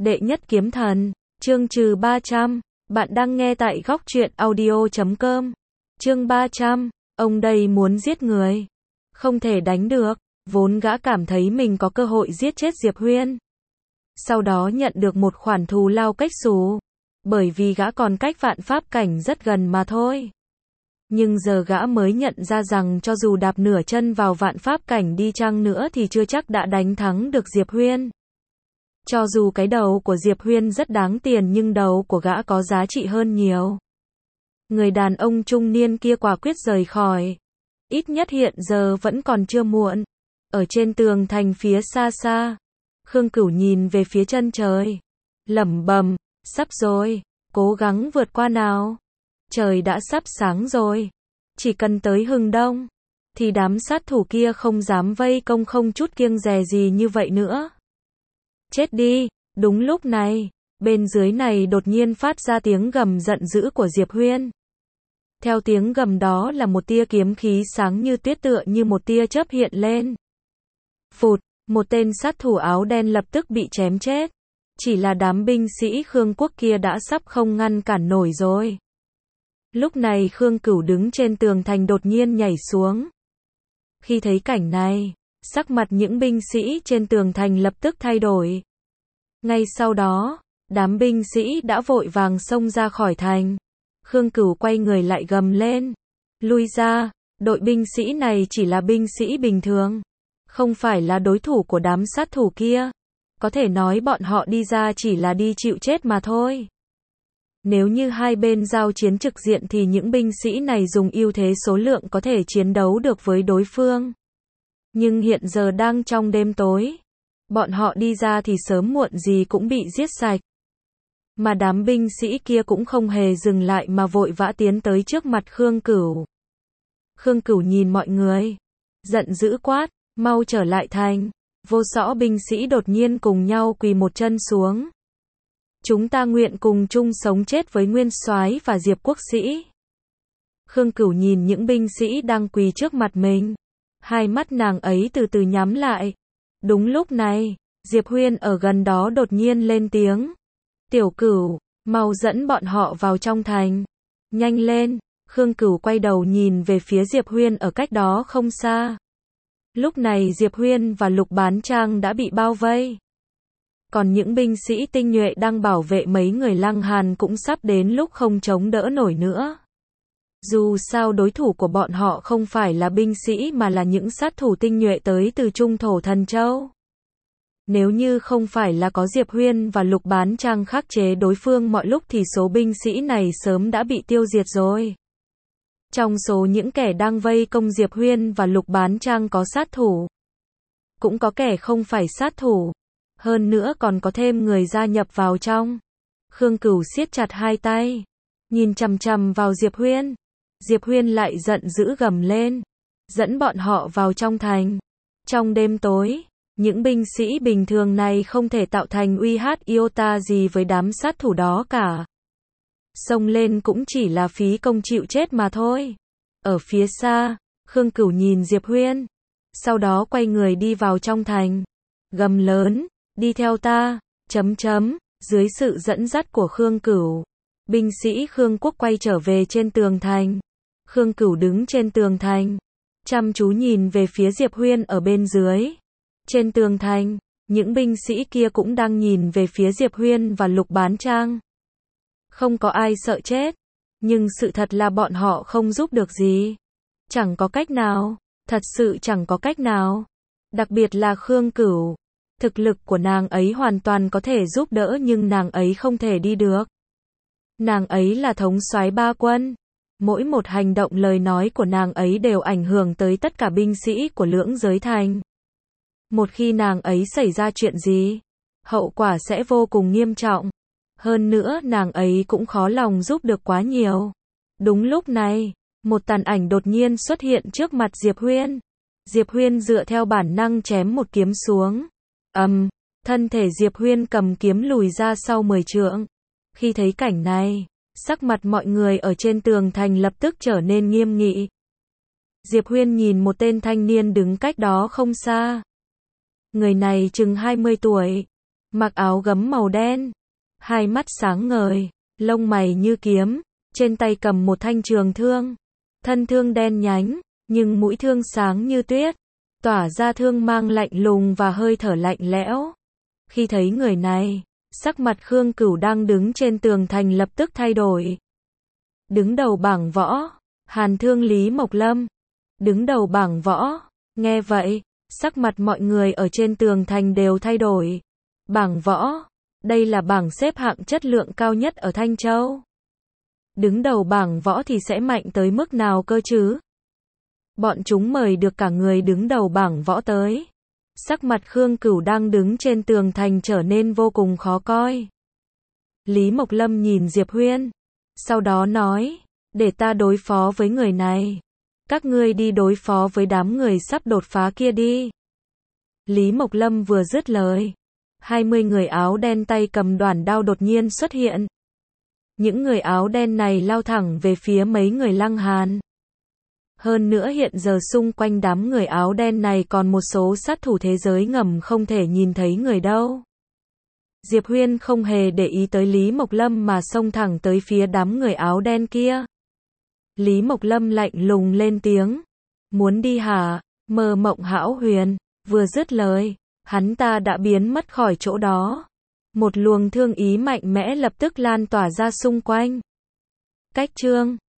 Đệ nhất kiếm thần, chương trừ 300, bạn đang nghe tại góc truyện audio.com. Chương 300, ông đây muốn giết người, không thể đánh được, vốn gã cảm thấy mình có cơ hội giết chết Diệp Huyên. Sau đó nhận được một khoản thù lao cách xù, bởi vì gã còn cách vạn pháp cảnh rất gần mà thôi. Nhưng giờ gã mới nhận ra rằng cho dù đạp nửa chân vào vạn pháp cảnh đi chăng nữa thì chưa chắc đã đánh thắng được Diệp Huyên. Cho dù cái đầu của Diệp Huyên rất đáng tiền nhưng đầu của gã có giá trị hơn nhiều. Người đàn ông trung niên kia quả quyết rời khỏi. Ít nhất hiện giờ vẫn còn chưa muộn. Ở trên tường thành phía xa xa, Khương Cửu nhìn về phía chân trời, lẩm bẩm, sắp rồi, cố gắng vượt qua nào. Trời đã sắp sáng rồi, chỉ cần tới hừng đông, thì đám sát thủ kia không dám vây công không chút kiêng dè gì như vậy nữa. Chết đi, đúng lúc này, bên dưới này đột nhiên phát ra tiếng gầm giận dữ của Diệp Huyên. Theo tiếng gầm đó là một tia kiếm khí sáng như tuyết tựa như một tia chớp hiện lên. Phụt, một tên sát thủ áo đen lập tức bị chém chết. Chỉ là đám binh sĩ Khương quốc kia đã sắp không ngăn cản nổi rồi. Lúc này Khương Cửu đứng trên tường thành đột nhiên nhảy xuống. Khi thấy cảnh này, sắc mặt những binh sĩ trên tường thành lập tức thay đổi. Ngay sau đó, đám binh sĩ đã vội vàng xông ra khỏi thành. Khương Cửu quay người lại gầm lên. Lui ra, đội binh sĩ này chỉ là binh sĩ bình thường. Không phải là đối thủ của đám sát thủ kia. Có thể nói bọn họ đi ra chỉ là đi chịu chết mà thôi. Nếu như hai bên giao chiến trực diện thì những binh sĩ này dùng ưu thế số lượng có thể chiến đấu được với đối phương. Nhưng hiện giờ đang trong đêm tối. Bọn họ đi ra thì sớm muộn gì cũng bị giết sạch. Mà đám binh sĩ kia cũng không hề dừng lại mà vội vã tiến tới trước mặt Khương Cửu. Khương Cửu nhìn mọi người, giận dữ quát, mau trở lại thành. Vô số binh sĩ đột nhiên cùng nhau quỳ một chân xuống. Chúng ta nguyện cùng chung sống chết với Nguyên Soái và Diệp Quốc Sĩ. Khương Cửu nhìn những binh sĩ đang quỳ trước mặt mình. Hai mắt nàng ấy từ từ nhắm lại. Đúng lúc này, Diệp Huyên ở gần đó đột nhiên lên tiếng. Tiểu Cửu, mau dẫn bọn họ vào trong thành. Nhanh lên, Khương Cửu quay đầu nhìn về phía Diệp Huyên ở cách đó không xa. Lúc này Diệp Huyên và Lục Bán Trang đã bị bao vây. Còn những binh sĩ tinh nhuệ đang bảo vệ mấy người Lăng Hàn cũng sắp đến lúc không chống đỡ nổi nữa. Dù sao đối thủ của bọn họ không phải là binh sĩ mà là những sát thủ tinh nhuệ tới từ Trung Thổ Thần Châu. Nếu như không phải là có Diệp Huyên và Lục Bán Trang khắc chế đối phương mọi lúc thì số binh sĩ này sớm đã bị tiêu diệt rồi. Trong số những kẻ đang vây công Diệp Huyên và Lục Bán Trang có sát thủ. Cũng có kẻ không phải sát thủ. Hơn nữa còn có thêm người gia nhập vào trong. Khương Cửu siết chặt hai tay, nhìn chằm chằm vào Diệp Huyên. Diệp Huyên lại giận dữ gầm lên, dẫn bọn họ vào trong thành. Trong đêm tối, những binh sĩ bình thường này không thể tạo thành uy hiếp iota gì với đám sát thủ đó cả. Xông lên cũng chỉ là phí công chịu chết mà thôi. Ở phía xa, Khương Cửu nhìn Diệp Huyên, sau đó quay người đi vào trong thành, gầm lớn, đi theo ta, dưới sự dẫn dắt của Khương Cửu, binh sĩ Khương quốc quay trở về trên tường thành. Khương Cửu đứng trên tường thành, chăm chú nhìn về phía Diệp Huyên ở bên dưới. Trên tường thành, những binh sĩ kia cũng đang nhìn về phía Diệp Huyên và Lục Bán Trang. Không có ai sợ chết, nhưng sự thật là bọn họ không giúp được gì. Chẳng có cách nào, thật sự chẳng có cách nào. Đặc biệt là Khương Cửu. Thực lực của nàng ấy hoàn toàn có thể giúp đỡ nhưng nàng ấy không thể đi được. Nàng ấy là thống soái ba quân. Mỗi một hành động lời nói của nàng ấy đều ảnh hưởng tới tất cả binh sĩ của Lưỡng Giới Thành. Một khi nàng ấy xảy ra chuyện gì, hậu quả sẽ vô cùng nghiêm trọng. Hơn nữa nàng ấy cũng khó lòng giúp được quá nhiều. Đúng lúc này, một tàn ảnh đột nhiên xuất hiện trước mặt Diệp Huyên. Diệp Huyên dựa theo bản năng chém một kiếm xuống. Thân thể Diệp Huyên cầm kiếm lùi ra sau 10 trượng. Khi thấy cảnh này, sắc mặt mọi người ở trên tường thành lập tức trở nên nghiêm nghị. Diệp Huyên nhìn một tên thanh niên đứng cách đó không xa. Người này chừng 20 tuổi. mặc áo gấm màu đen, hai mắt sáng ngời, lông mày như kiếm, trên tay cầm một thanh trường thương. Thân thương đen nhánh, nhưng mũi thương sáng như tuyết, tỏa ra thương mang lạnh lùng và hơi thở lạnh lẽo. Khi thấy người này, sắc mặt Khương Cửu đang đứng trên tường thành lập tức thay đổi. Đứng đầu bảng võ, Hàn Thương Lý Mộc Lâm. Đứng đầu bảng võ, nghe vậy, sắc mặt mọi người ở trên tường thành đều thay đổi. Bảng võ, đây là bảng xếp hạng chất lượng cao nhất ở Thanh Châu. Đứng đầu bảng võ thì sẽ mạnh tới mức nào cơ chứ? Bọn chúng mời được cả người đứng đầu bảng võ tới. Sắc mặt Khương Cửu đang đứng trên tường thành trở nên vô cùng khó coi. Lý Mộc Lâm nhìn Diệp Huyên, sau đó nói, để ta đối phó với người này. Các ngươi đi đối phó với đám người sắp đột phá kia đi. Lý Mộc Lâm vừa dứt lời, 20 người áo đen tay cầm đoản đao đột nhiên xuất hiện. Những người áo đen này lao thẳng về phía mấy người Lăng Hàn. Hơn nữa hiện giờ xung quanh đám người áo đen này còn một số sát thủ thế giới ngầm không thể nhìn thấy người đâu. Diệp Huyên không hề để ý tới Lý Mộc Lâm mà xông thẳng tới phía đám người áo đen kia. Lý Mộc Lâm lạnh lùng lên tiếng. Muốn đi hả, Mơ Mộng Hão Huyền? Vừa dứt lời, hắn ta đã biến mất khỏi chỗ đó. Một luồng thương ý mạnh mẽ lập tức lan tỏa ra xung quanh. Cách chương